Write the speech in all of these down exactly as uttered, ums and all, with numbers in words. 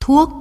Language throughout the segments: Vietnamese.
thuốc.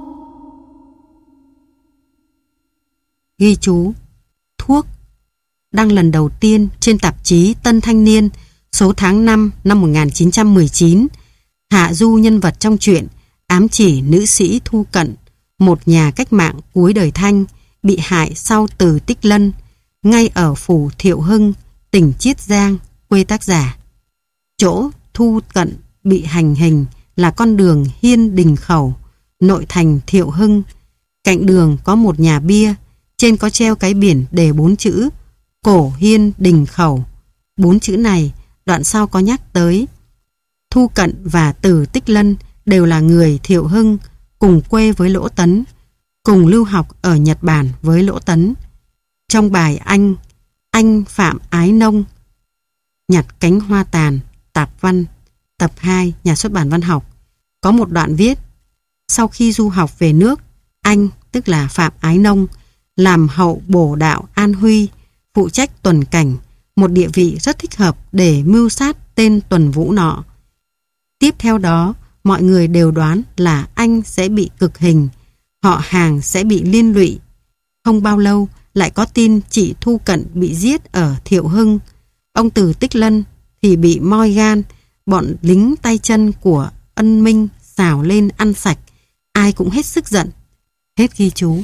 Ghi chú: thuốc đăng lần đầu tiên trên tạp chí Tân Thanh Niên số tháng năm năm một nghìn chín trăm mười chín. Hạ du nhân vật trong truyện ám chỉ nữ sĩ Thu Cận, một nhà cách mạng cuối đời Thanh, bị hại sau Từ Tích Lân, ngay ở phủ Thiệu Hưng, tỉnh Chiết Giang, quê tác giả. Chỗ Thu Cận bị hành hình là con đường Hiên Đình Khẩu, nội thành Thiệu Hưng. Cạnh đường có một nhà bia, trên có treo cái biển đề bốn chữ Cổ Hiên Đình Khẩu. Bốn chữ này đoạn sau có nhắc tới Thu Cận và Từ Tích Lân đều là người Thiệu Hưng, cùng quê với Lỗ Tấn, cùng lưu học ở Nhật Bản với Lỗ Tấn. Trong bài Anh, Anh Phạm Ái Nông, Nhặt Cánh Hoa Tàn, Tạp Văn, tập hai, Nhà xuất bản Văn học, có một đoạn viết: sau khi du học về nước, anh, tức là Phạm Ái Nông, làm hậu bổ đạo An Huy, phụ trách tuần cảnh, một địa vị rất thích hợp để mưu sát tên Tuần Vũ nọ. Tiếp theo đó, mọi người đều đoán là anh sẽ bị cực hình, họ hàng sẽ bị liên lụy. Không bao lâu lại có tin chị Thu Cận bị giết ở Thiệu Hưng. Ông Từ Tích Lân thì bị moi gan, bọn lính tay chân của Ân Minh xào lên ăn sạch, ai cũng hết sức giận. Hết ghi chú.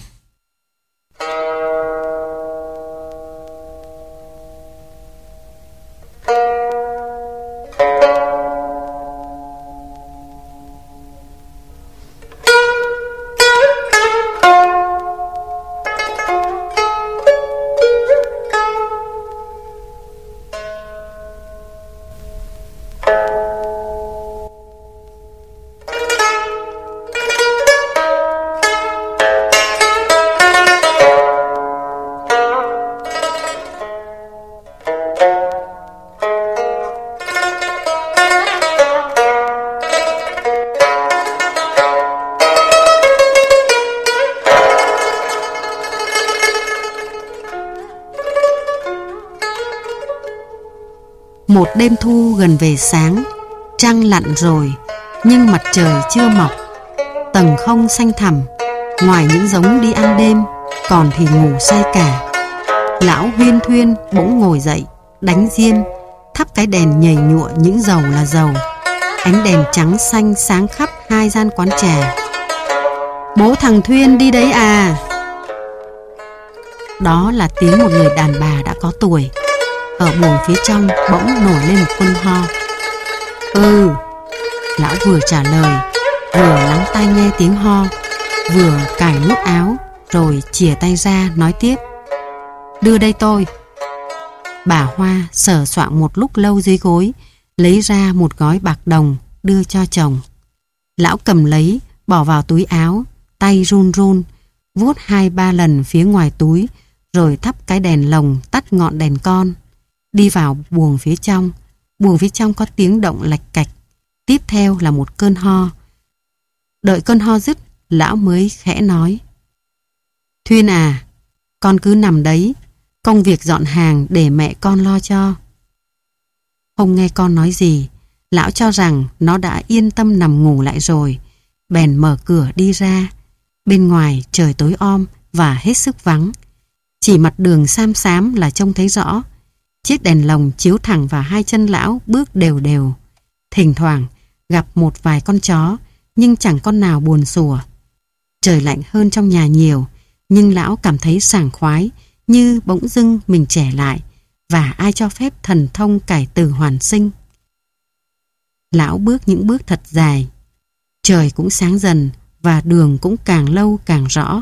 Một đêm thu gần về sáng, trăng lặn rồi, nhưng mặt trời chưa mọc. Tầng không xanh thẳm, ngoài những giống đi ăn đêm, còn thì ngủ say cả. Lão Huyên Thuyên bỗng ngồi dậy, đánh diêm, thắp cái đèn nhầy nhụa những dầu là dầu. Ánh đèn trắng xanh sáng khắp hai gian quán trà. Bố thằng Thuyên đi đấy à? Đó là tiếng một người đàn bà đã có tuổi. Ở buồng phía trong bỗng nổi lên một cơn ho. Ừ. Lão vừa trả lời, vừa lắng tai nghe tiếng ho, vừa cài nút áo, rồi chìa tay ra nói tiếp: đưa đây tôi. Bà Hoa sờ soạng một lúc lâu dưới gối, lấy ra một gói bạc đồng đưa cho chồng. Lão cầm lấy, bỏ vào túi áo, tay run run, vuốt hai ba lần phía ngoài túi, rồi thắp cái đèn lồng tắt ngọn đèn con. Đi vào buồng phía trong. Buồng phía trong có tiếng động lạch cạch. Tiếp theo là một cơn ho. Đợi cơn ho dứt, lão mới khẽ nói: Thuyên à, con cứ nằm đấy, công việc dọn hàng để mẹ con lo cho. Không nghe con nói gì, lão cho rằng nó đã yên tâm nằm ngủ lại rồi, bèn mở cửa đi ra. Bên ngoài trời tối om và hết sức vắng, chỉ mặt đường xám xám là trông thấy rõ. Chiếc đèn lồng chiếu thẳng vào hai chân lão bước đều đều. Thỉnh thoảng gặp một vài con chó, nhưng chẳng con nào buồn sủa. Trời lạnh hơn trong nhà nhiều, nhưng lão cảm thấy sảng khoái, như bỗng dưng mình trẻ lại, và ai cho phép thần thông cải tử hoàn sinh. Lão bước những bước thật dài. Trời cũng sáng dần, và đường cũng càng lâu càng rõ.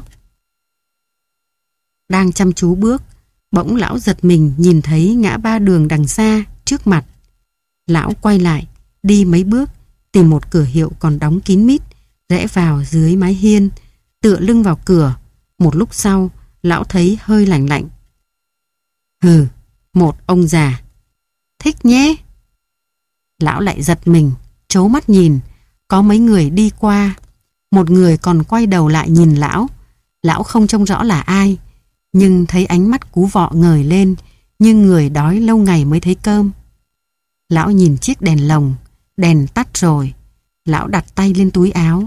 Đang chăm chú bước, bỗng lão giật mình nhìn thấy ngã ba đường đằng xa, trước mặt. Lão quay lại, đi mấy bước, tìm một cửa hiệu còn đóng kín mít, rẽ vào dưới mái hiên, tựa lưng vào cửa. Một lúc sau, lão thấy hơi lạnh lạnh. Hừ, một ông già. Thích nhé. Lão lại giật mình, trố mắt nhìn. Có mấy người đi qua. Một người còn quay đầu lại nhìn lão. Lão không trông rõ là ai, nhưng thấy ánh mắt cú vọ ngời lên, như người đói lâu ngày mới thấy cơm. Lão nhìn chiếc đèn lồng, đèn tắt rồi. Lão đặt tay lên túi áo.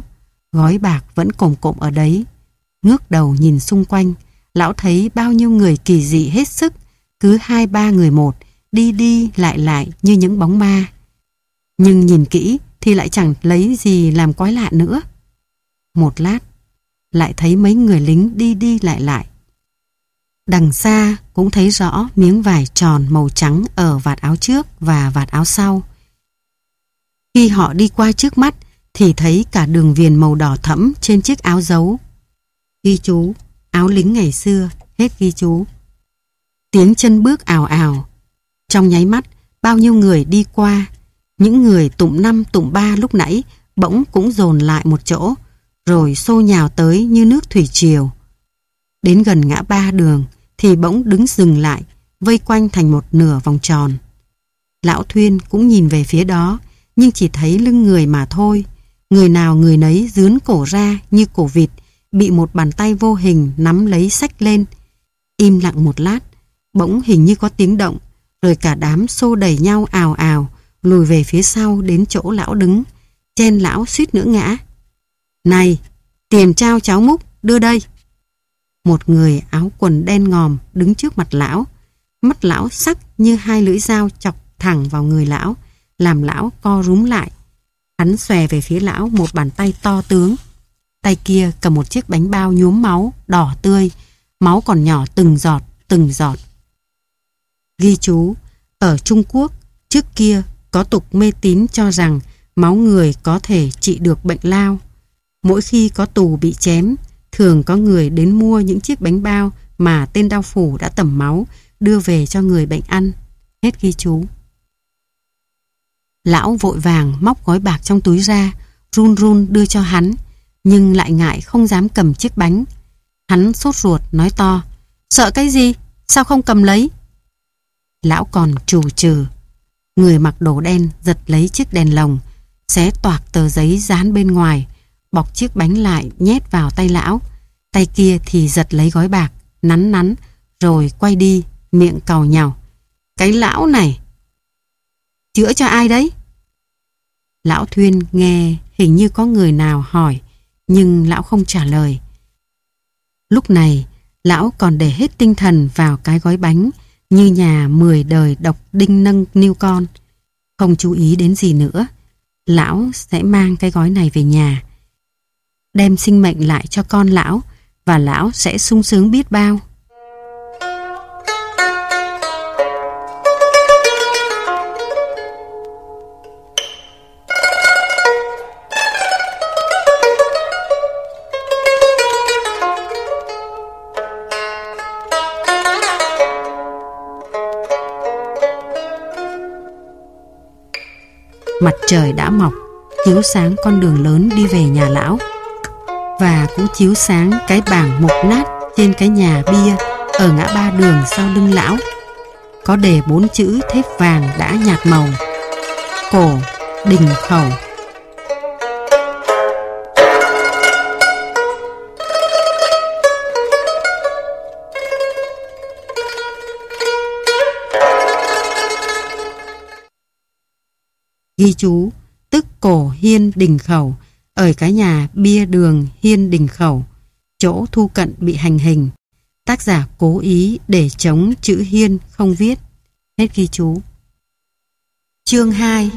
Gói bạc vẫn cồm cộm ở đấy. Ngước đầu nhìn xung quanh, lão thấy bao nhiêu người kỳ dị hết sức, cứ hai ba người một, đi đi lại lại như những bóng ma. Nhưng nhìn kỹ thì lại chẳng lấy gì làm quái lạ nữa. Một lát, lại thấy mấy người lính đi đi lại lại. Đằng xa cũng thấy rõ miếng vải tròn màu trắng ở vạt áo trước và vạt áo sau. Khi họ đi qua trước mắt thì thấy cả đường viền màu đỏ thẫm trên chiếc áo dấu. Ghi chú, áo lính ngày xưa, hết ghi chú. Tiếng chân bước ào ào. Trong nháy mắt, bao nhiêu người đi qua. Những người tụm năm tụm ba lúc nãy bỗng cũng dồn lại một chỗ, rồi xô nhào tới như nước thủy triều. Đến gần ngã ba đường thì bỗng đứng dừng lại, vây quanh thành một nửa vòng tròn. Lão Thuyên cũng nhìn về phía đó, nhưng chỉ thấy lưng người mà thôi. Người nào người nấy dướn cổ ra như cổ vịt, bị một bàn tay vô hình nắm lấy xách lên. Im lặng một lát, bỗng hình như có tiếng động, rồi cả đám xô đẩy nhau ào ào, lùi về phía sau đến chỗ lão đứng, chen lão suýt nữa ngã. Này, tiền trao cháu Múc, đưa đây. Một người áo quần đen ngòm đứng trước mặt lão. Mắt lão sắc như hai lưỡi dao chọc thẳng vào người lão, làm lão co rúm lại. Hắn xòe về phía lão một bàn tay to tướng. Tay kia cầm một chiếc bánh bao nhuốm máu, đỏ tươi, máu còn nhỏ từng giọt, từng giọt. Ghi chú, ở Trung Quốc, trước kia có tục mê tín cho rằng máu người có thể trị được bệnh lao. Mỗi khi có tù bị chém, thường có người đến mua những chiếc bánh bao mà tên đao phủ đã tẩm máu, đưa về cho người bệnh ăn. Hết ghi chú. Lão vội vàng móc gói bạc trong túi ra, run run đưa cho hắn, nhưng lại ngại không dám cầm chiếc bánh. Hắn sốt ruột nói to, sợ cái gì? Sao không cầm lấy? Lão còn trù trừ. Người mặc đồ đen giật lấy chiếc đèn lồng, xé toạc tờ giấy dán bên ngoài, bọc chiếc bánh lại nhét vào tay lão. Tay kia thì giật lấy gói bạc, nắn nắn, rồi quay đi, miệng càu nhàu. Cái lão này! Chữa cho ai đấy? Lão Thuyên nghe hình như có người nào hỏi, nhưng lão không trả lời. Lúc này, lão còn để hết tinh thần vào cái gói bánh, như nhà mười đời độc đinh nâng niu con. Không chú ý đến gì nữa. Lão sẽ mang cái gói này về nhà, đem sinh mệnh lại cho con lão, và lão sẽ sung sướng biết bao. Mặt trời đã mọc, chiếu sáng con đường lớn đi về nhà lão, và cũng chiếu sáng cái bảng mục nát trên cái nhà bia ở ngã ba đường sau lưng lão. Có đề bốn chữ thép vàng đã nhạt màu: Cổ Đình Khẩu. Ghi chú, tức Cổ Hiên Đình Khẩu, ở cái nhà bia đường Hiên Đình Khẩu, chỗ Thu Cận bị hành hình. Tác giả cố ý để chống chữ Hiên không viết. Hết ghi chú. Chương hai.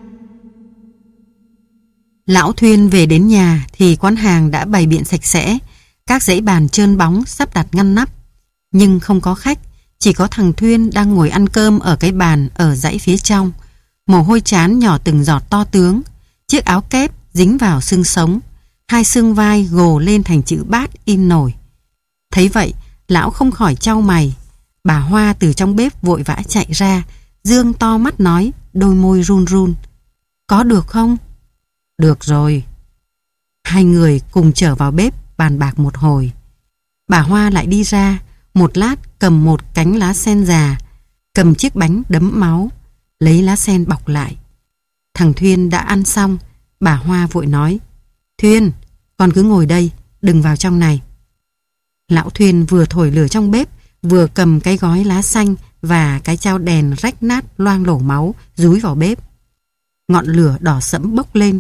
Lão Thuyên về đến nhà thì quán hàng đã bày biện sạch sẽ, các dãy bàn trơn bóng sắp đặt ngăn nắp. Nhưng không có khách, chỉ có thằng Thuyên đang ngồi ăn cơm ở cái bàn ở dãy phía trong. Mồ hôi trán nhỏ từng giọt to tướng, chiếc áo kép dính vào xương sống, hai xương vai gồ lên thành chữ bát in nổi. Thấy vậy, lão không khỏi chau mày. Bà Hoa từ trong bếp vội vã chạy ra, dương to mắt nói, đôi môi run run: Có được không? Được rồi. Hai người cùng trở vào bếp bàn bạc một hồi. Bà Hoa lại đi ra, một lát cầm một cánh lá sen già, cầm chiếc bánh đấm máu, lấy lá sen bọc lại. Thằng Thuyên đã ăn xong, bà Hoa vội nói: Thuyên, con cứ ngồi đây, đừng vào trong này. Lão Thuyên vừa thổi lửa trong bếp, vừa cầm cái gói lá xanh và cái chao đèn rách nát loang lổ máu dúi vào bếp. Ngọn lửa đỏ sẫm bốc lên,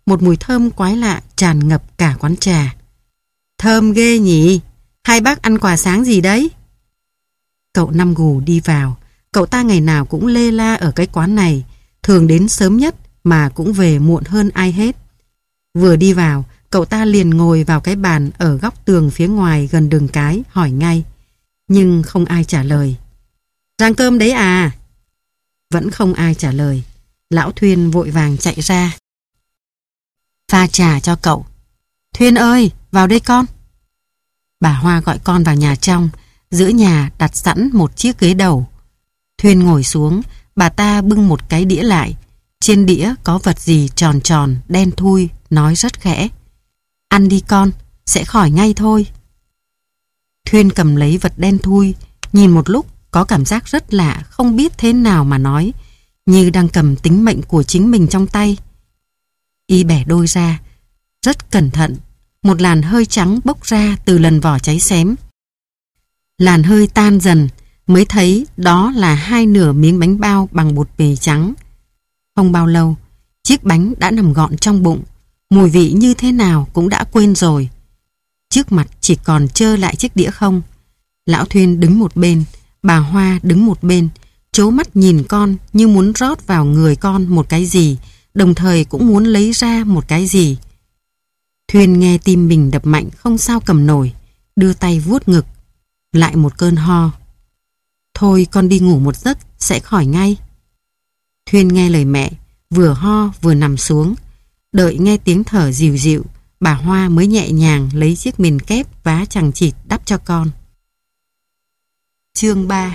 một mùi thơm quái lạ tràn ngập cả quán trà. Thơm ghê nhỉ? Hai bác ăn quà sáng gì đấy? Cậu Năm Gù đi vào. Cậu ta ngày nào cũng lê la ở cái quán này, thường đến sớm nhất mà cũng về muộn hơn ai hết. Vừa đi vào, cậu ta liền ngồi vào cái bàn ở góc tường phía ngoài gần đường cái, hỏi ngay. Nhưng không ai trả lời. Rang cơm đấy à? Vẫn không ai trả lời. Lão Thuyên vội vàng chạy ra. Pha trà cho cậu. Thuyên ơi, vào đây con. Bà Hoa gọi con vào nhà trong. Giữa nhà đặt sẵn một chiếc ghế đầu. Thuyên ngồi xuống, bà ta bưng một cái đĩa lại. Trên đĩa có vật gì tròn tròn, đen thui, nói rất khẽ. Ăn đi con, sẽ khỏi ngay thôi. Thuyên cầm lấy vật đen thui, nhìn một lúc có cảm giác rất lạ, không biết thế nào mà nói, như đang cầm tính mệnh của chính mình trong tay. Y bẻ đôi ra, rất cẩn thận, một làn hơi trắng bốc ra từ lần vỏ cháy xém. Làn hơi tan dần, mới thấy đó là hai nửa miếng bánh bao bằng bột mì trắng. Không bao lâu, chiếc bánh đã nằm gọn trong bụng, mùi vị như thế nào cũng đã quên rồi. Trước mặt chỉ còn trơ lại chiếc đĩa không. Lão Thuyên đứng một bên, bà Hoa đứng một bên, trố mắt nhìn con như muốn rót vào người con một cái gì, đồng thời cũng muốn lấy ra một cái gì. Thuyên nghe tim mình đập mạnh không sao cầm nổi, đưa tay vuốt ngực. Lại một cơn ho. Thôi con đi ngủ một giấc sẽ khỏi ngay. Thuyên nghe lời mẹ, vừa ho vừa nằm xuống. Đợi nghe tiếng thở dịu dịu, bà Hoa mới nhẹ nhàng lấy chiếc mền kép vá chằng chịt đắp cho con. Chương ba.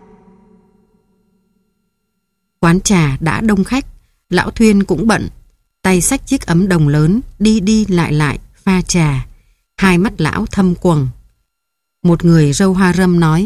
Quán trà đã đông khách, lão Thuyên cũng bận, tay xách chiếc ấm đồng lớn đi đi lại lại pha trà. Hai mắt lão thâm quầng. Một người râu hoa râm nói: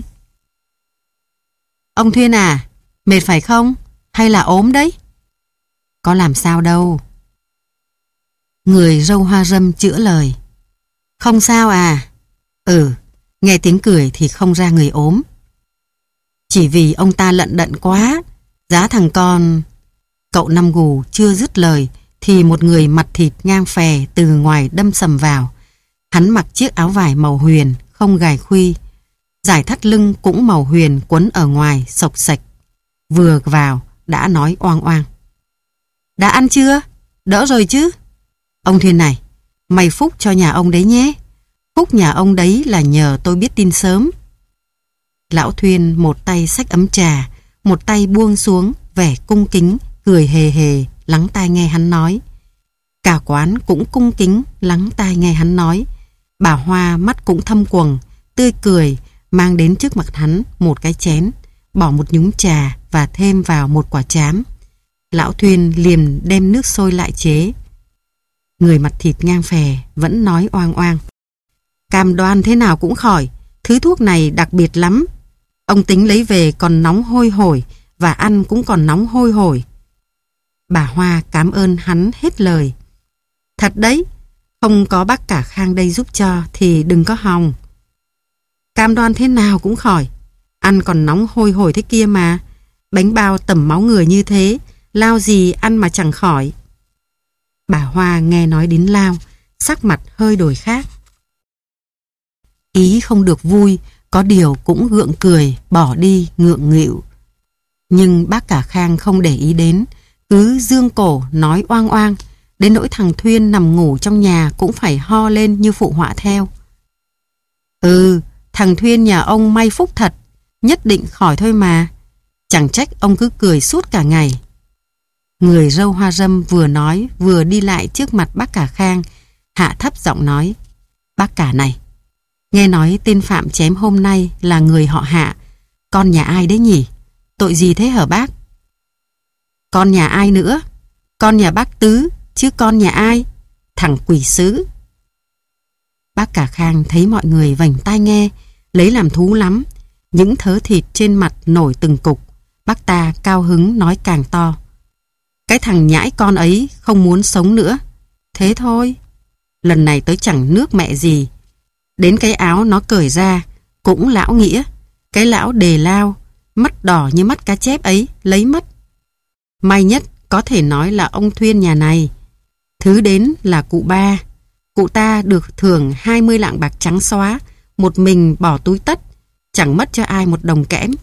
Ông Thuyên à, mệt phải không? Hay là ốm đấy? Có làm sao đâu. Người râu hoa râm chữa lời: Không sao à. Ừ, nghe tiếng cười thì không ra người ốm. Chỉ vì ông ta lận đận quá, giá thằng con... Cậu Năm Gù chưa dứt lời thì một người mặt thịt ngang phè từ ngoài đâm sầm vào. Hắn mặc chiếc áo vải màu huyền, không gài khuy. Dải thắt lưng cũng màu huyền quấn ở ngoài, sộc sạch. Vừa vào đã nói oang oang: Đã ăn chưa? Đỡ rồi chứ? Ông Thuyên này, may phúc cho nhà ông đấy nhé. Phúc nhà ông đấy là nhờ tôi biết tin sớm. Lão Thuyên một tay xách ấm trà, một tay buông xuống, vẻ cung kính, cười hề hề, lắng tai nghe hắn nói. Cả quán cũng cung kính, lắng tai nghe hắn nói. Bà Hoa mắt cũng thâm quầng, tươi cười, mang đến trước mặt hắn một cái chén, bỏ một nhúng trà và thêm vào một quả trám. Lão Thuyên liền đem nước sôi lại chế. Người mặt thịt ngang phè vẫn nói oang oang: Cam đoan thế nào cũng khỏi, thứ thuốc này đặc biệt lắm. Ông tính lấy về còn nóng hôi hổi, và ăn cũng còn nóng hôi hổi. Bà Hoa cảm ơn hắn hết lời. Thật đấy, không có bác cả Khang đây giúp cho thì đừng có hòng. Cam đoan thế nào cũng khỏi, ăn còn nóng hôi hổi thế kia mà. Bánh bao tẩm máu người như thế, lao gì ăn mà chẳng khỏi. Bà Hoa nghe nói đến lao, sắc mặt hơi đổi khác. Ý không được vui, có điều cũng gượng cười, bỏ đi ngượng nghịu. Nhưng bác cả Khang không để ý đến, cứ dương cổ nói oang oang, đến nỗi thằng Thuyên nằm ngủ trong nhà cũng phải ho lên như phụ họa theo. Ừ, thằng Thuyên nhà ông may phúc thật, nhất định khỏi thôi mà. Chẳng trách ông cứ cười suốt cả ngày. Người râu hoa râm vừa nói vừa đi lại trước mặt bác cả Khang, hạ thấp giọng nói: Bác cả này, nghe nói tên Phạm chém hôm nay là người họ Hạ, con nhà ai đấy nhỉ? Tội gì thế hả bác? Con nhà ai nữa? Con nhà bác Tứ, chứ con nhà ai? Thằng quỷ sứ. Bác cả Khang thấy mọi người vành tai nghe, lấy làm thú lắm. Những thớ thịt trên mặt nổi từng cục. Bác ta cao hứng nói càng to: Cái thằng nhãi con ấy không muốn sống nữa. Thế thôi. Lần này tới chẳng nước mẹ gì. Đến cái áo nó cởi ra cũng lão nghĩa. Cái lão đề lao, mắt đỏ như mắt cá chép ấy lấy mất. May nhất có thể nói là ông Thuyên nhà này. Thứ đến là cụ ba. Cụ ta được thưởng hai mươi lạng bạc trắng xóa, một mình bỏ túi tất, chẳng mất cho ai một đồng kẽm.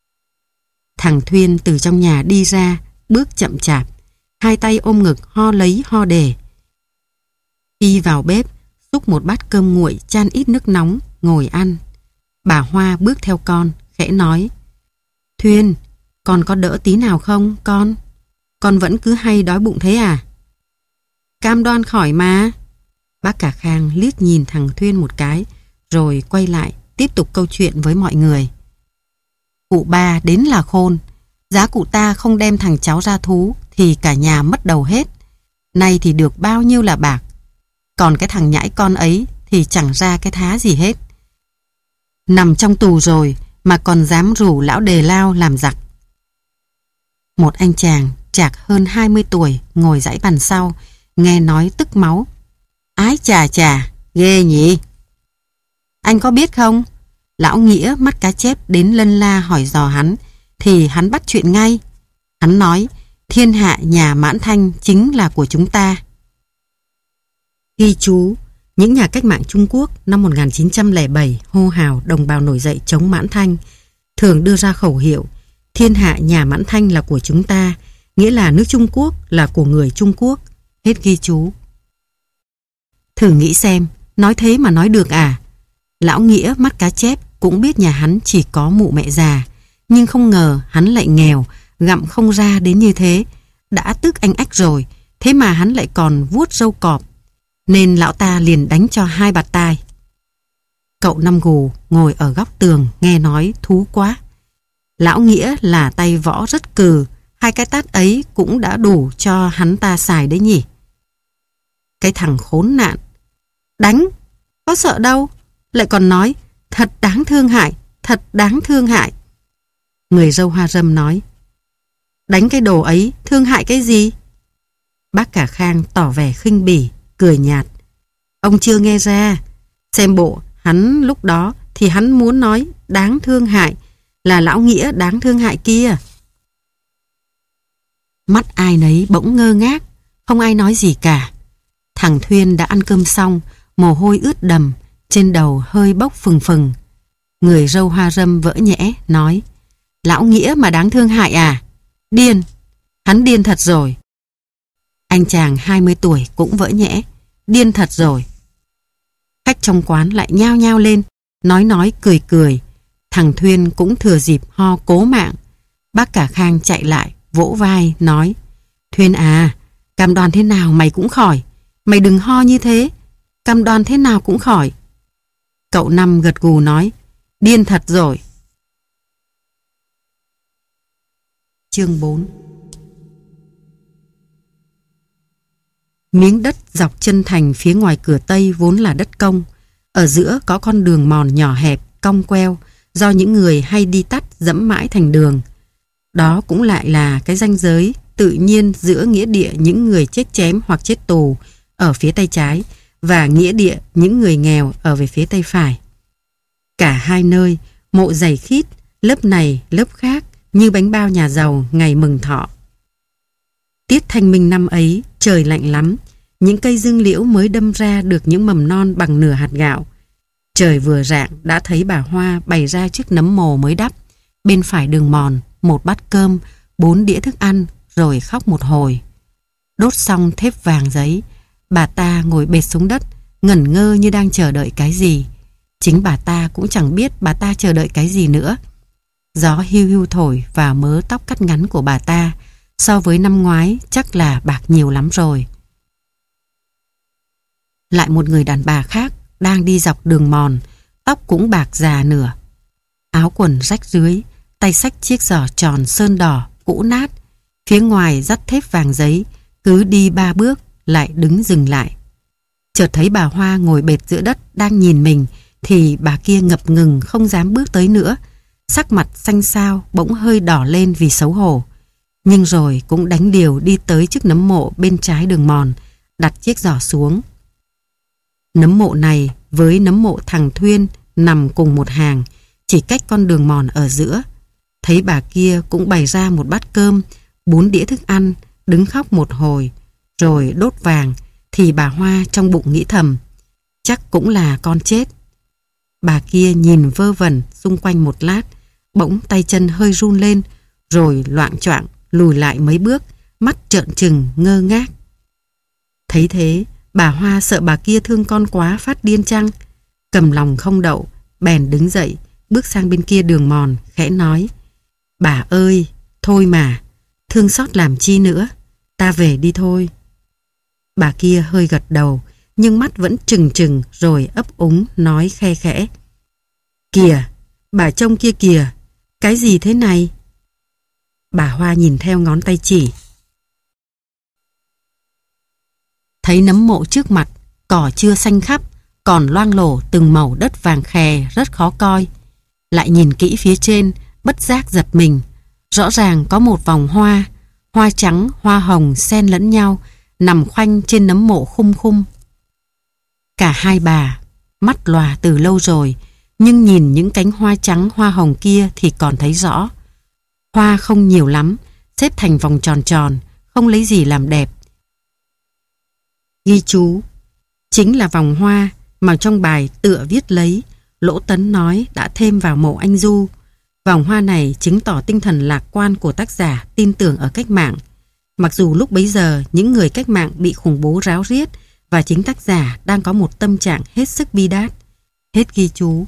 Thằng Thuyên từ trong nhà đi ra, bước chậm chạp, hai tay ôm ngực ho lấy ho để. Y vào bếp, xúc một bát cơm nguội chan ít nước nóng, ngồi ăn. Bà Hoa bước theo con, khẽ nói: Thuyên, con có đỡ tí nào không con? Con vẫn cứ hay đói bụng thế à? Cam đoan khỏi mà. Bác Cả Khang liếc nhìn thằng Thuyên một cái, rồi quay lại tiếp tục câu chuyện với mọi người. Cụ ba đến là khôn. Giá cụ ta không đem thằng cháu ra thú thì cả nhà mất đầu hết. Nay thì được bao nhiêu là bạc. Còn cái thằng nhãi con ấy thì chẳng ra cái thá gì hết. Nằm trong tù rồi mà còn dám rủ lão Đề Lao làm giặc. Một anh chàng chạc hơn hai mươi tuổi ngồi dãy bàn sau, nghe nói tức máu. Ái chà chà, ghê nhỉ. Anh có biết không? Lão Nghĩa mắt cá chép đến lân la hỏi dò hắn, thì hắn bắt chuyện ngay. Hắn nói thiên hạ nhà Mãn Thanh chính là của chúng ta. Ghi chú: những nhà cách mạng Trung Quốc năm một nghìn chín trăm lẻ bảy hô hào đồng bào nổi dậy chống Mãn Thanh, thường đưa ra khẩu hiệu thiên hạ nhà Mãn Thanh là của chúng ta, nghĩa là nước Trung Quốc là của người Trung Quốc. Hết ghi chú. Thử nghĩ xem, nói thế mà nói được à? Lão Nghĩa mắt cá chép cũng biết nhà hắn chỉ có mụ mẹ già, nhưng không ngờ hắn lại nghèo, gặm không ra đến như thế. Đã tức anh ách rồi, thế mà hắn lại còn vuốt râu cọp, nên lão ta liền đánh cho hai bạt tai. Cậu Năm Gù ngồi ở góc tường nghe nói thú quá. Lão Nghĩa là tay võ rất cừ, hai cái tát ấy cũng đã đủ cho hắn ta xài đấy nhỉ. Cái thằng khốn nạn. Đánh, có sợ đâu. Lại còn nói thật đáng thương hại, thật đáng thương hại. Người râu hoa râm nói: đánh cái đồ ấy thương hại cái gì? Bác Cả Khang tỏ vẻ khinh bỉ, cười nhạt: ông chưa nghe ra. Xem bộ hắn lúc đó thì hắn muốn nói đáng thương hại là lão Nghĩa đáng thương hại kia. Mắt ai nấy bỗng ngơ ngác, không ai nói gì cả. Thằng Thuyên đã ăn cơm xong, mồ hôi ướt đầm, trên đầu hơi bốc phừng phừng. Người râu hoa râm vỡ nhẽ nói: lão Nghĩa mà đáng thương hại à? Điên, hắn điên thật rồi. Anh chàng hai mươi tuổi cũng vỡ nhẽ: điên thật rồi. Khách trong quán lại nhao nhao lên, nói nói cười cười. Thằng Thuyên cũng thừa dịp ho cố mạng. Bác Cả Khang chạy lại vỗ vai nói: Thuyên à, cam đoan thế nào mày cũng khỏi. Mày đừng ho như thế, cam đoan thế nào cũng khỏi. Cậu Năm gật gù nói: điên thật rồi. Chương bốn. Miếng đất dọc chân thành phía ngoài cửa Tây vốn là đất công. Ở giữa có con đường mòn nhỏ hẹp, cong queo, do những người hay đi tắt dẫm mãi thành đường. Đó cũng lại là cái ranh giới tự nhiên giữa nghĩa địa những người chết chém hoặc chết tù ở phía tay trái và nghĩa địa những người nghèo ở về phía tay phải. Cả hai nơi mộ dày khít, lớp này lớp khác như bánh bao nhà giàu ngày mừng thọ. Tiết thanh minh năm ấy trời lạnh lắm, những cây dương liễu mới đâm ra được những mầm non bằng nửa hạt gạo. Trời vừa rạng đã thấy bà Hoa bày ra chiếc nấm mồ mới đắp, bên phải đường mòn một bát cơm, bốn đĩa thức ăn, rồi khóc một hồi. Đốt xong thép vàng giấy, bà ta ngồi bệt xuống đất, ngẩn ngơ như đang chờ đợi cái gì. Chính bà ta cũng chẳng biết bà ta chờ đợi cái gì nữa. Gió hiu hiu thổi vào mớ tóc cắt ngắn của bà ta, so với năm ngoái chắc là bạc nhiều lắm rồi. Lại một người đàn bà khác đang đi dọc đường mòn, tóc cũng bạc già nửa. Áo quần rách rưới, tay xách chiếc giỏ tròn sơn đỏ, cũ nát. Phía ngoài dắt thép vàng giấy, cứ đi ba bước lại đứng dừng lại. Chợt thấy bà Hoa ngồi bệt giữa đất đang nhìn mình, thì bà kia ngập ngừng không dám bước tới nữa. Sắc mặt xanh xao bỗng hơi đỏ lên vì xấu hổ. Nhưng rồi cũng đánh điều đi tới chiếc nấm mộ bên trái đường mòn, đặt chiếc giỏ xuống. Nấm mộ này với nấm mộ thằng Thuyên nằm cùng một hàng, chỉ cách con đường mòn ở giữa. Thấy bà kia cũng bày ra một bát cơm, bốn đĩa thức ăn, đứng khóc một hồi, rồi đốt vàng, thì bà Hoa trong bụng nghĩ thầm, chắc cũng là con chết. Bà kia nhìn vơ vẩn xung quanh một lát, bỗng tay chân hơi run lên, rồi loạng choạng lùi lại mấy bước, mắt trợn trừng ngơ ngác. Thấy thế, bà Hoa sợ bà kia thương con quá phát điên chăng, cầm lòng không đậu, bèn đứng dậy, bước sang bên kia đường mòn, khẽ nói, bà ơi, thôi mà, thương xót làm chi nữa, ta về đi thôi. Bà kia hơi gật đầu, nhưng mắt vẫn trừng trừng rồi ấp úng nói khe khẽ, kìa, bà trông kia kìa, cái gì thế này? Bà Hoa nhìn theo ngón tay chỉ. Thấy nấm mộ trước mặt, cỏ chưa xanh khắp, còn loang lổ từng màu đất vàng khè rất khó coi. Lại nhìn kỹ phía trên, bất giác giật mình. Rõ ràng có một vòng hoa, hoa trắng, hoa hồng xen lẫn nhau, nằm khoanh trên nấm mộ khum khum. Cả hai bà, mắt lòa từ lâu rồi, nhưng nhìn những cánh hoa trắng hoa hồng kia thì còn thấy rõ. Hoa không nhiều lắm, xếp thành vòng tròn tròn, không lấy gì làm đẹp. Ghi chú, chính là vòng hoa mà trong bài tựa viết lấy, Lỗ Tấn nói đã thêm vào mộ anh Du. Vòng hoa này chứng tỏ tinh thần lạc quan của tác giả tin tưởng ở cách mạng. Mặc dù lúc bấy giờ những người cách mạng bị khủng bố ráo riết và chính tác giả đang có một tâm trạng hết sức bi đát. Hết ghi chú.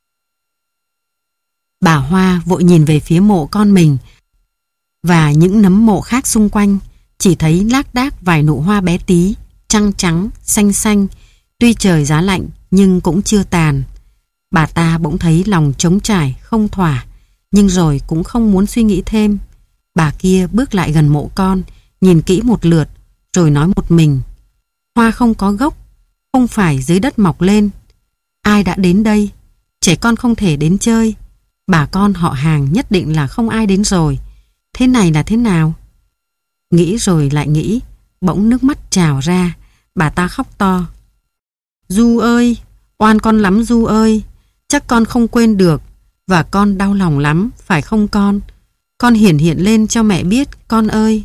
Bà Hoa vội nhìn về phía mộ con mình và những nấm mộ khác xung quanh, chỉ thấy lác đác vài nụ hoa bé tí, trăng trắng, xanh xanh, tuy trời giá lạnh nhưng cũng chưa tàn. Bà ta bỗng thấy lòng trống trải, không thỏa, nhưng rồi cũng không muốn suy nghĩ thêm. Bà kia bước lại gần mộ con, nhìn kỹ một lượt, rồi nói một mình, hoa không có gốc, không phải dưới đất mọc lên. Ai đã đến đây? Trẻ con không thể đến chơi. Bà con họ hàng nhất định là không ai đến rồi. Thế này là thế nào? Nghĩ rồi lại nghĩ, bỗng nước mắt trào ra, bà ta khóc to. Du ơi, oan con lắm Du ơi, chắc con không quên được, và con đau lòng lắm, phải không con? Con hiển hiện lên cho mẹ biết, con ơi.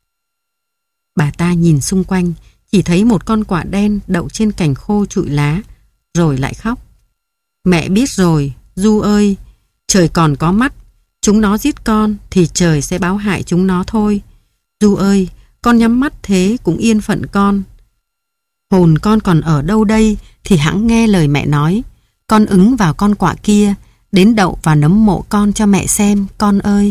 Bà ta nhìn xung quanh, chỉ thấy một con quạ đen đậu trên cành khô trụi lá, rồi lại khóc. Mẹ biết rồi, Du ơi, trời còn có mắt, chúng nó giết con thì trời sẽ báo hại chúng nó thôi. Du ơi, con nhắm mắt thế cũng yên phận con. Hồn con còn ở đâu đây thì hẵng nghe lời mẹ nói. Con ứng vào con quạ kia, đến đậu và nấm mộ con cho mẹ xem, con ơi.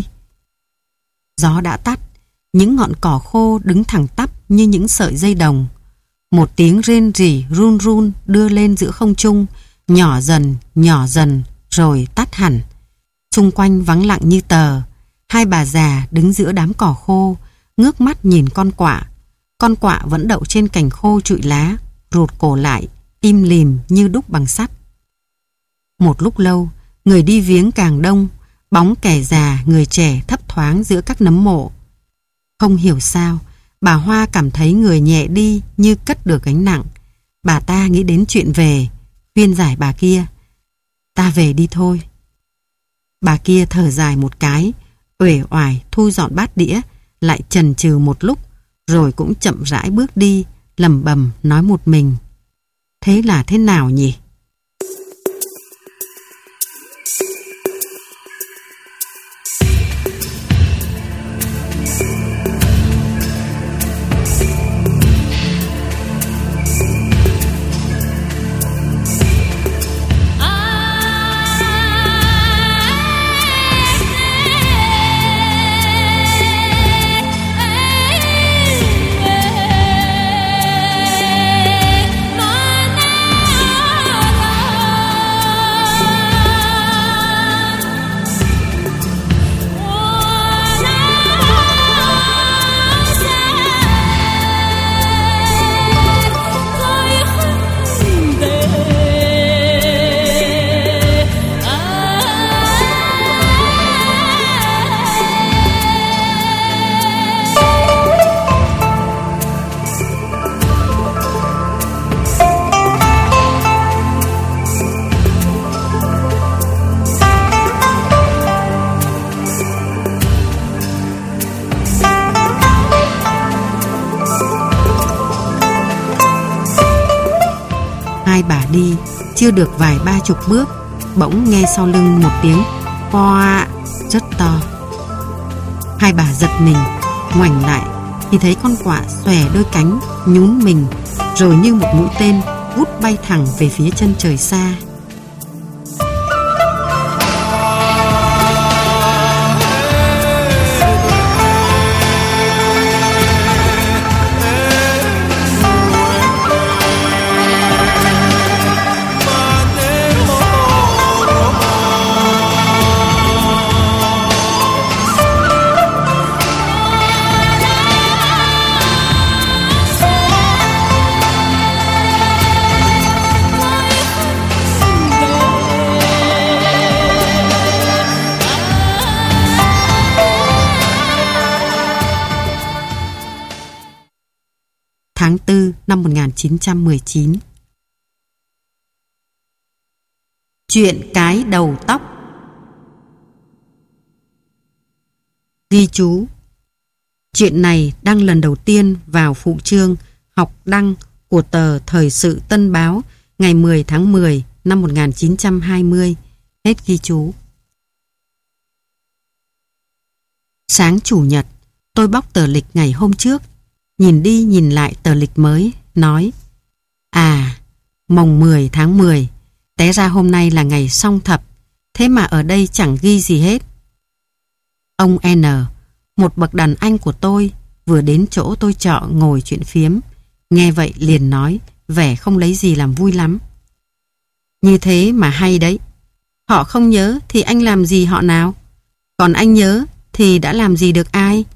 Gió đã tắt, những ngọn cỏ khô đứng thẳng tắp như những sợi dây đồng. Một tiếng rên rỉ run run đưa lên giữa không trung, nhỏ dần, nhỏ dần, rồi tắt hẳn. Xung quanh vắng lặng như tờ. Hai bà già đứng giữa đám cỏ khô, ngước mắt nhìn con quạ. Con quạ vẫn đậu trên cành khô trụi lá, rụt cổ lại, im lìm như đúc bằng sắt. Một lúc lâu, người đi viếng càng đông, bóng kẻ già, người trẻ thấp thoáng giữa các nấm mộ. Không hiểu sao, bà Hoa cảm thấy người nhẹ đi như cất được gánh nặng. Bà ta nghĩ đến chuyện về, khuyên giải bà kia. Ta về đi thôi. Bà kia thở dài một cái, uể oải thu dọn bát đĩa, lại chần chừ một lúc, rồi cũng chậm rãi bước đi, lẩm bẩm nói một mình. Thế là thế nào nhỉ? Oh Hai bà đi chưa được vài ba chục bước, bỗng nghe sau lưng một tiếng "Oa" rất to. Hai bà giật mình, ngoảnh lại thì thấy con quạ xòe đôi cánh, nhún mình, rồi như một mũi tên vút bay thẳng về phía chân trời xa. Tháng tư năm một nghìn chín trăm mười chín. Chuyện cái đầu tóc. Ghi chú: chuyện này đăng lần đầu tiên vào phụ chương học đăng của tờ Thời sự Tân Báo ngày mười tháng mười năm một nghìn chín trăm hai mươi. Hết ghi chú. Sáng Chủ nhật, tôi bóc tờ lịch ngày hôm trước, nhìn đi nhìn lại tờ lịch mới, nói: À, mồng mười tháng mười, té ra hôm nay là ngày song thập, thế mà ở đây chẳng ghi gì hết. Ông N, một bậc đàn anh của tôi, vừa đến chỗ tôi trọ ngồi chuyện phiếm, nghe vậy liền nói, vẻ không lấy gì làm vui lắm: Như thế mà hay đấy, họ không nhớ thì anh làm gì họ nào, còn anh nhớ thì đã làm gì được ai.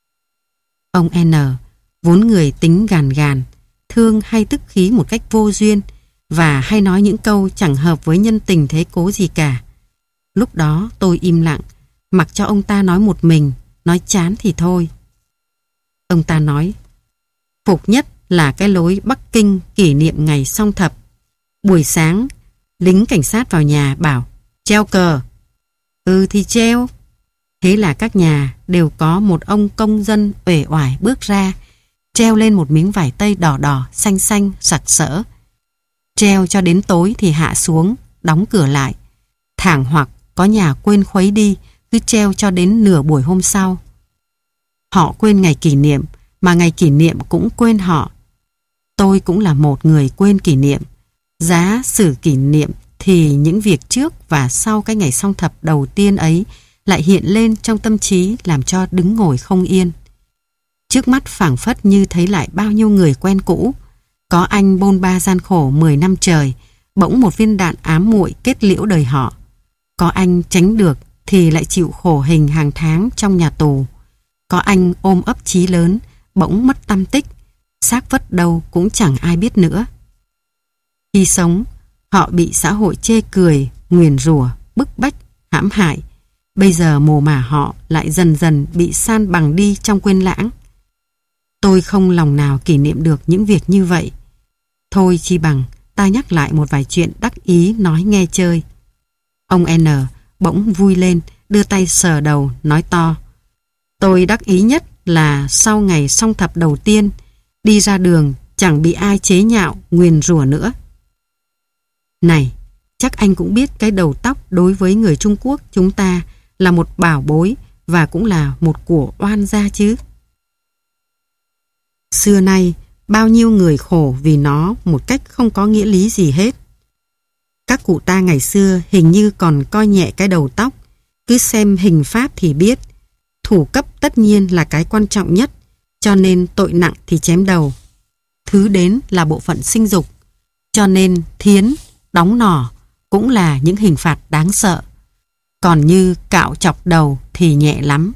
Ông N vốn người tính gàn gàn, thương hay tức khí một cách vô duyên, và hay nói những câu chẳng hợp với nhân tình thế cố gì cả. Lúc đó tôi im lặng, mặc cho ông ta nói một mình, nói chán thì thôi. Ông ta nói: Phục nhất là cái lối Bắc Kinh kỷ niệm ngày song thập. Buổi sáng, lính cảnh sát vào nhà bảo: Treo cờ. Ừ thì treo. Thế là các nhà đều có một ông công dân uể oải bước ra, treo lên một miếng vải tây đỏ đỏ, xanh xanh, sặc sỡ. Treo cho đến tối thì hạ xuống, đóng cửa lại. Thảng hoặc có nhà quên khuấy đi, cứ treo cho đến nửa buổi hôm sau. Họ quên ngày kỷ niệm, mà ngày kỷ niệm cũng quên họ. Tôi cũng là một người quên kỷ niệm. Giá sử kỷ niệm thì những việc trước và sau cái ngày song thập đầu tiên ấy lại hiện lên trong tâm trí, làm cho đứng ngồi không yên. Trước mắt phảng phất như thấy lại bao nhiêu người quen cũ. Có anh bôn ba gian khổ mười năm trời, bỗng một viên đạn ám muội kết liễu đời họ. Có anh tránh được thì lại chịu khổ hình hàng tháng trong nhà tù. Có anh ôm ấp chí lớn, bỗng mất tăm tích, xác vất đâu cũng chẳng ai biết nữa. Khi sống, họ bị xã hội chê cười, nguyền rủa, bức bách, hãm hại. Bây giờ mồ mả họ lại dần dần bị san bằng đi trong quên lãng. Tôi không lòng nào kỷ niệm được những việc như vậy. Thôi chi bằng ta nhắc lại một vài chuyện đắc ý nói nghe chơi. Ông N bỗng vui lên, đưa tay sờ đầu, nói to: Tôi đắc ý nhất là sau ngày song thập đầu tiên, đi ra đường chẳng bị ai chế nhạo, nguyền rủa nữa. Này, chắc anh cũng biết cái đầu tóc đối với người Trung Quốc chúng ta là một bảo bối và cũng là một của oan gia chứ. Xưa nay, bao nhiêu người khổ vì nó một cách không có nghĩa lý gì hết. Các cụ ta ngày xưa hình như còn coi nhẹ cái đầu tóc, cứ xem hình pháp thì biết. Thủ cấp tất nhiên là cái quan trọng nhất, cho nên tội nặng thì chém đầu. Thứ đến là bộ phận sinh dục, cho nên thiến, đóng nỏ cũng là những hình phạt đáng sợ. Còn như cạo chọc đầu thì nhẹ lắm.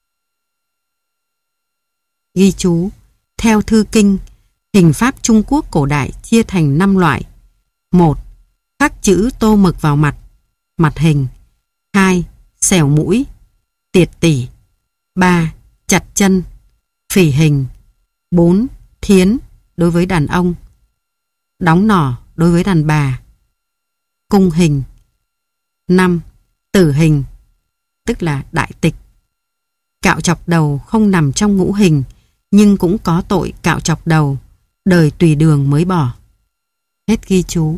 Ghi chú: theo thư kinh, hình pháp Trung Quốc cổ đại chia thành năm loại. Một. Khắc chữ tô mực vào mặt, mặt hình. Hai. Xẻo mũi, tiệt tỉ. Ba. Chặt chân, phỉ hình. Bốn. Thiến đối với đàn ông. Đóng nỏ đối với đàn bà. Cung hình. Năm. Tử hình, tức là đại tịch. Cạo chọc đầu không nằm trong ngũ hình, nhưng cũng có tội cạo chọc đầu, đời tùy đường mới bỏ. Hết ghi chú.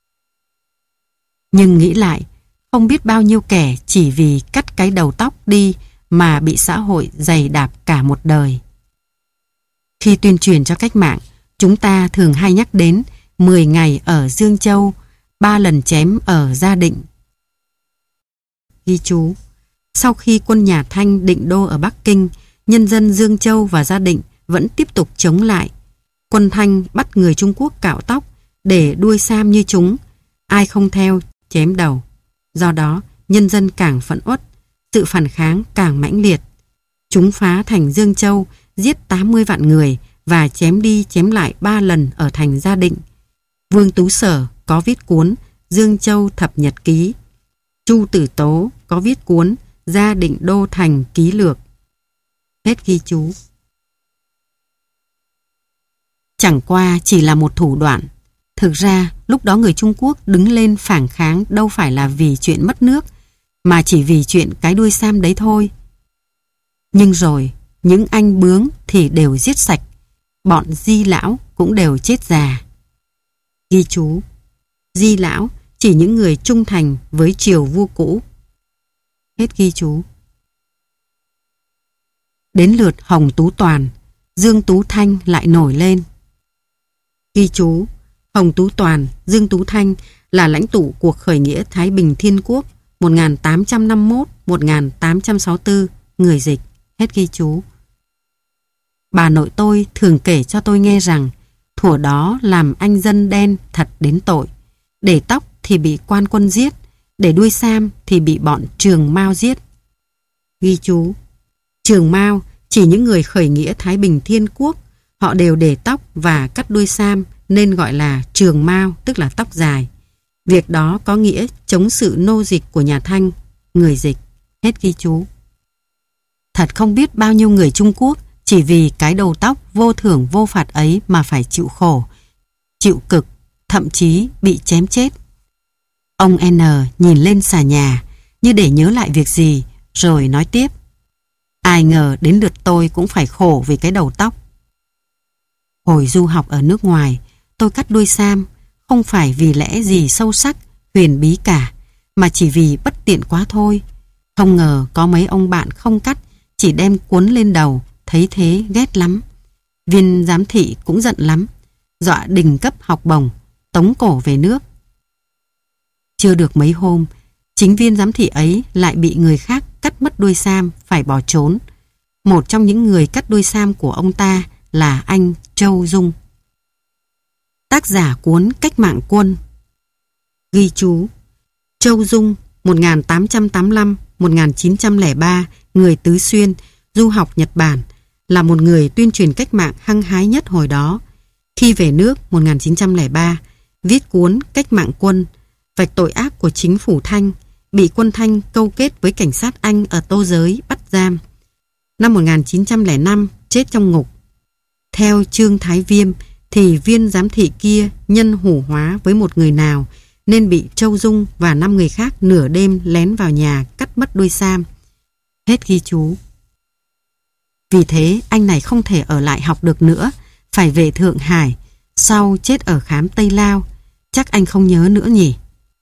Nhưng nghĩ lại, không biết bao nhiêu kẻ chỉ vì cắt cái đầu tóc đi mà bị xã hội giày đạp cả một đời. Khi tuyên truyền cho cách mạng, chúng ta thường hay nhắc đến mười ngày ở Dương Châu, ba lần chém ở Gia Định. Ghi chú. Sau khi quân nhà Thanh định đô ở Bắc Kinh, nhân dân Dương Châu và Gia Định vẫn tiếp tục chống lại. Quân Thanh bắt người Trung Quốc cạo tóc để đuôi sam như chúng, ai không theo chém đầu. Do đó, nhân dân càng phẫn uất, sự phản kháng càng mãnh liệt. Chúng phá thành Dương Châu, giết tám mươi vạn người và chém đi chém lại ba lần ở thành Gia Định. Vương Tú Sở có viết cuốn Dương Châu Thập Nhật Ký. Chu Tử Tố có viết cuốn Gia Định Đô Thành Ký Lược. Hết ghi chú. Chẳng qua chỉ là một thủ đoạn. Thực ra, lúc đó người Trung Quốc đứng lên phản kháng đâu phải là vì chuyện mất nước, mà chỉ vì chuyện cái đuôi sam đấy thôi. Nhưng rồi, những anh bướng thì đều giết sạch, bọn Di lão cũng đều chết già. Ghi chú. Di lão chỉ những người trung thành với triều vua cũ. Hết ghi chú. Đến lượt Hồng Tú Toàn, Dương Tú Thanh lại nổi lên. Ghi chú. Hồng Tú Toàn, Dương Tú Thanh là lãnh tụ cuộc khởi nghĩa Thái Bình Thiên Quốc một nghìn tám trăm năm mươi mốt đến một nghìn tám trăm sáu mươi tư, người dịch. Hết ghi chú. Bà nội tôi thường kể cho tôi nghe rằng thuở đó làm anh dân đen thật đến tội. Để tóc thì bị quan quân giết, để đuôi sam thì bị bọn Trường Mao giết. Ghi chú. Trường Mao chỉ những người khởi nghĩa Thái Bình Thiên Quốc, họ đều để tóc và cắt đuôi sam nên gọi là Trường Mao, tức là tóc dài. Việc đó có nghĩa chống sự nô dịch của nhà Thanh, người dịch. Hết ghi chú. Thật không biết bao nhiêu người Trung Quốc chỉ vì cái đầu tóc vô thưởng vô phạt ấy mà phải chịu khổ, chịu cực, thậm chí bị chém chết. Ông N nhìn lên xà nhà như để nhớ lại việc gì, rồi nói tiếp. Ai ngờ đến lượt tôi cũng phải khổ vì cái đầu tóc. Hồi du học ở nước ngoài, tôi cắt đuôi sam không phải vì lẽ gì sâu sắc, huyền bí cả, mà chỉ vì bất tiện quá thôi. Không ngờ có mấy ông bạn không cắt, chỉ đem cuốn lên đầu, thấy thế ghét lắm. Viên giám thị cũng giận lắm, dọa đình cấp học bổng, tống cổ về nước. Chưa được mấy hôm, chính viên giám thị ấy lại bị người khác cắt mất đuôi sam, phải bỏ trốn. Một trong những người cắt đuôi sam của ông ta là anh Châu Dung, tác giả cuốn Cách mạng quân. Ghi chú. Châu Dung một nghìn tám trăm tám mươi lăm đến một nghìn chín trăm lẻ ba, người Tứ Xuyên, du học Nhật Bản, là một người tuyên truyền cách mạng hăng hái nhất hồi đó. Khi về nước một nghìn chín trăm lẻ ba, viết cuốn Cách mạng quân, vạch tội ác của chính phủ Thanh, bị quân Thanh câu kết với cảnh sát Anh ở Tô Giới bắt giam. Năm một nghìn chín trăm lẻ năm, chết trong ngục. Theo Trương Thái Viêm thì viên giám thị kia nhân hủ hóa với một người nào nên bị Châu Dung và năm người khác nửa đêm lén vào nhà cắt mất đuôi sam. Hết ghi chú. Vì thế anh này không thể ở lại học được nữa, phải về Thượng Hải, sau chết ở khám Tây Lao. Chắc anh không nhớ nữa nhỉ.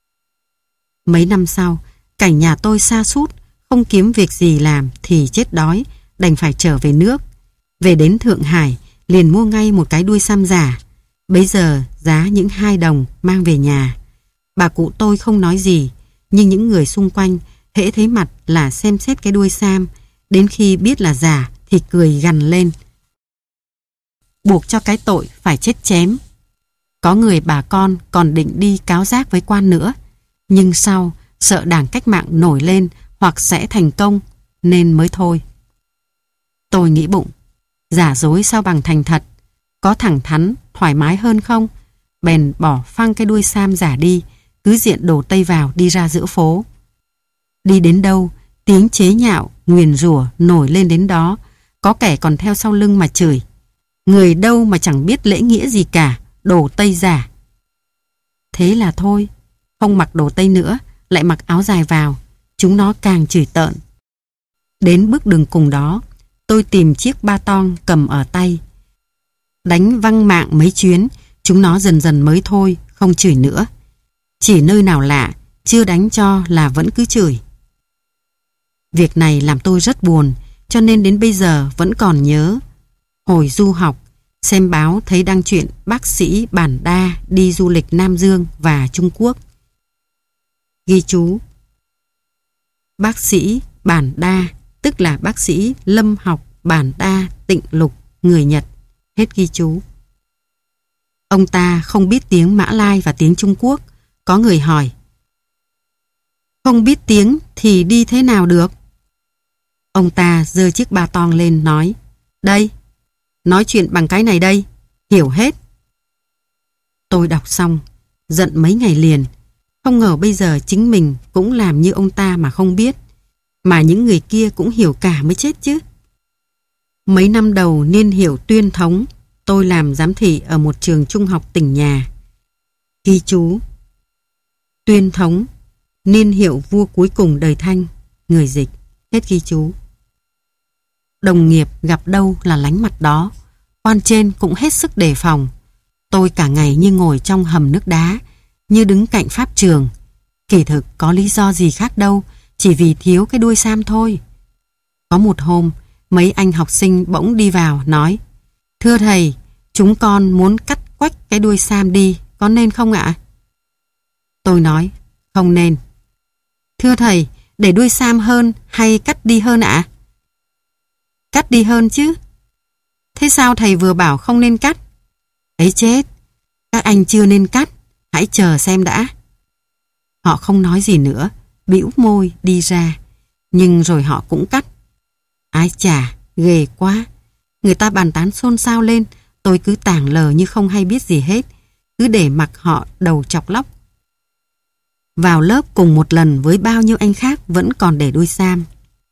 Mấy năm sau, cảnh nhà tôi sa sút, không kiếm việc gì làm thì chết đói, đành phải trở về nước. Về đến Thượng Hải, liền mua ngay một cái đuôi sam giả. Bấy giờ giá những hai đồng, mang về nhà. Bà cụ tôi không nói gì, nhưng những người xung quanh hễ thấy mặt là xem xét cái đuôi sam, đến khi biết là giả thì cười gằn lên, buộc cho cái tội phải chết chém. Có người bà con còn định đi cáo giác với quan nữa, nhưng sau sợ đảng cách mạng nổi lên hoặc sẽ thành công nên mới thôi. Tôi nghĩ bụng, giả dối sao bằng thành thật, có thẳng thắn thoải mái hơn không? Bèn bỏ phăng cái đuôi sam giả đi, cứ diện đồ Tây vào đi ra giữa phố. Đi đến đâu, tiếng chế nhạo, nguyền rủa nổi lên đến đó. Có kẻ còn theo sau lưng mà chửi, người đâu mà chẳng biết lễ nghĩa gì cả, đồ Tây giả. Thế là thôi, không mặc đồ Tây nữa, lại mặc áo dài vào, chúng nó càng chửi tợn. Đến bước đường cùng đó, tôi tìm chiếc ba tong cầm ở tay. Đánh văng mạng mấy chuyến, chúng nó dần dần mới thôi, không không chửi nữa. Chỉ nơi nào lạ, chưa đánh cho là vẫn cứ chửi. Việc này làm tôi rất buồn, cho nên đến bây giờ vẫn còn nhớ. Hồi du học, xem báo thấy đăng chuyện bác sĩ Bản Đa đi du lịch Nam Dương và Trung Quốc. Ghi chú: bác sĩ Bản Đa, tức là bác sĩ lâm học Bản Đa Tịnh Lục, người Nhật. Hết ghi chú. Ông ta không biết tiếng Mã Lai và tiếng Trung Quốc. Có người hỏi: không biết tiếng thì đi thế nào được? Ông ta giơ chiếc ba tong lên nói: đây, nói chuyện bằng cái này đây, hiểu hết. Tôi đọc xong, giận mấy ngày liền. Không ngờ bây giờ chính mình cũng làm như ông ta mà không biết. Mà những người kia cũng hiểu cả mới chết chứ. Mấy năm đầu niên hiệu Tuyên Thống, tôi làm giám thị ở một trường trung học tỉnh nhà. Ghi chú: Tuyên Thống, niên hiệu vua cuối cùng đời Thanh, người dịch. Hết ghi chú. Đồng nghiệp gặp đâu là lánh mặt đó. Quan trên cũng hết sức đề phòng. Tôi cả ngày như ngồi trong hầm nước đá, như đứng cạnh pháp trường. Kỳ thực có lý do gì khác đâu, chỉ vì thiếu cái đuôi sam thôi. Có một hôm, mấy anh học sinh bỗng đi vào nói: thưa thầy, chúng con muốn cắt quách cái đuôi sam đi, có nên không ạ? Tôi nói: không nên. Thưa thầy, để đuôi sam hơn hay cắt đi hơn ạ? Cắt đi hơn chứ. Thế sao thầy vừa bảo không nên cắt? Ấy chết, các anh chưa nên cắt, hãy chờ xem đã. Họ không nói gì nữa, bĩu môi đi ra. Nhưng rồi họ cũng cắt. Ái chà, ghê quá. Người ta bàn tán xôn xao lên, tôi cứ tảng lờ như không hay biết gì hết, cứ để mặc họ đầu chọc lóc. Vào lớp cùng một lần với bao nhiêu anh khác vẫn còn để đuôi sam.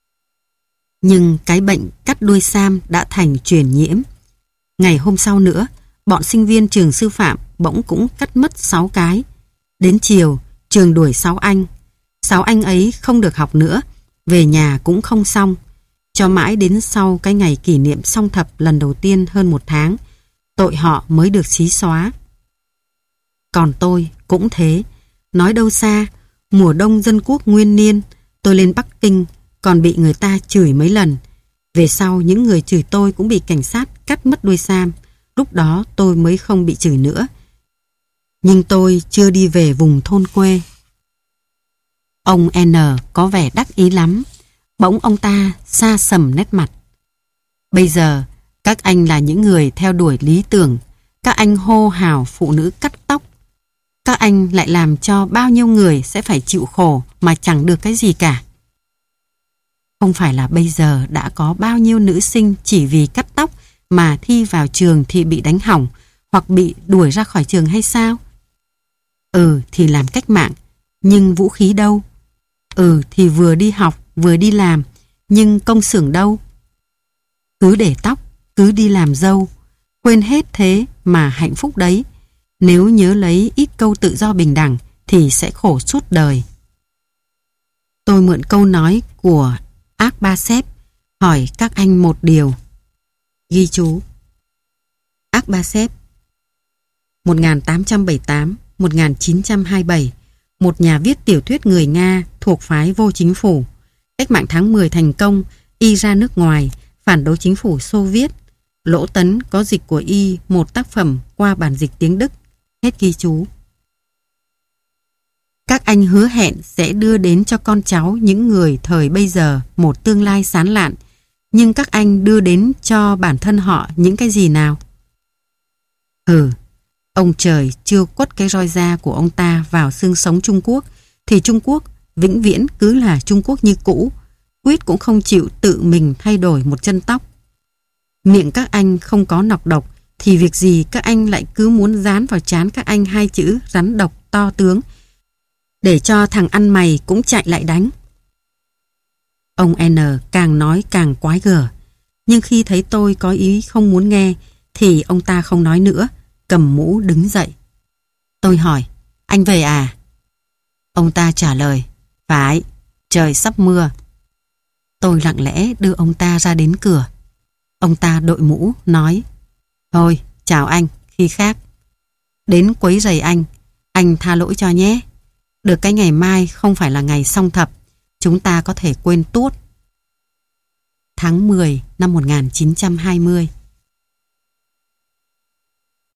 Nhưng cái bệnh cắt đuôi sam đã thành truyền nhiễm. Ngày hôm sau nữa, bọn sinh viên trường sư phạm bỗng cũng cắt mất sáu cái. Đến chiều, trường đuổi sáu anh. Sáu anh ấy không được học nữa, về nhà cũng không xong. Cho mãi đến sau cái ngày kỷ niệm song thập lần đầu tiên hơn một tháng, tội họ mới được xí xóa. Còn tôi cũng thế. Nói đâu xa, mùa đông dân quốc nguyên niên, tôi lên Bắc Kinh còn bị người ta chửi mấy lần. Về sau những người chửi tôi cũng bị cảnh sát cắt mất đuôi sam. Lúc đó tôi mới không bị chửi nữa. Nhưng tôi chưa đi về vùng thôn quê. Ông N có vẻ đắc ý lắm. Bỗng ông ta xa sầm nét mặt. Bây giờ các anh là những người theo đuổi lý tưởng. Các anh hô hào phụ nữ cắt tóc. Các anh lại làm cho bao nhiêu người sẽ phải chịu khổ mà chẳng được cái gì cả. Không phải là bây giờ đã có bao nhiêu nữ sinh chỉ vì cắt tóc mà thi vào trường thì bị đánh hỏng hoặc bị đuổi ra khỏi trường hay sao? Ừ thì làm cách mạng, nhưng vũ khí đâu? Ừ thì vừa đi học vừa đi làm, nhưng công xưởng đâu? Cứ để tóc, cứ đi làm dâu, quên hết thế mà hạnh phúc đấy. Nếu nhớ lấy ít câu tự do bình đẳng thì sẽ khổ suốt đời. Tôi mượn câu nói của Akbachev hỏi các anh một điều. Ghi chú: Akbachev một nghìn tám trăm bảy mươi tám đến một nghìn chín trăm hai mươi bảy, một nhà viết tiểu thuyết người Nga thuộc phái vô chính phủ. Cách mạng tháng mười thành công, y ra nước ngoài, phản đối chính phủ Xô Viết. Lỗ Tấn có dịch của y một tác phẩm qua bản dịch tiếng Đức. Hết ghi chú. Các anh hứa hẹn sẽ đưa đến cho con cháu những người thời bây giờ một tương lai sáng lạn. Nhưng các anh đưa đến cho bản thân họ những cái gì nào? Hừ, ông trời chưa quất cái roi da của ông ta vào xương sống Trung Quốc, thì Trung Quốc vĩnh viễn cứ là Trung Quốc như cũ, quyết cũng không chịu tự mình thay đổi một chân tóc. Miệng các anh không có nọc độc, thì việc gì các anh lại cứ muốn dán vào trán các anh hai chữ rắn độc to tướng, để cho thằng ăn mày cũng chạy lại đánh. Ông N càng nói càng quái gở, nhưng khi thấy tôi có ý không muốn nghe, thì ông ta không nói nữa, cầm mũ đứng dậy. Tôi hỏi: anh về à? Ông ta trả lời: phải, trời sắp mưa. Tôi lặng lẽ đưa ông ta ra đến cửa. Ông ta đội mũ, nói: thôi, chào anh, khi khác. Đến quấy rầy anh, Anh tha lỗi cho nhé. Được cái ngày mai không phải là ngày song thập, chúng ta có thể quên tuốt. Tháng mười năm một nghìn chín trăm hai mươi.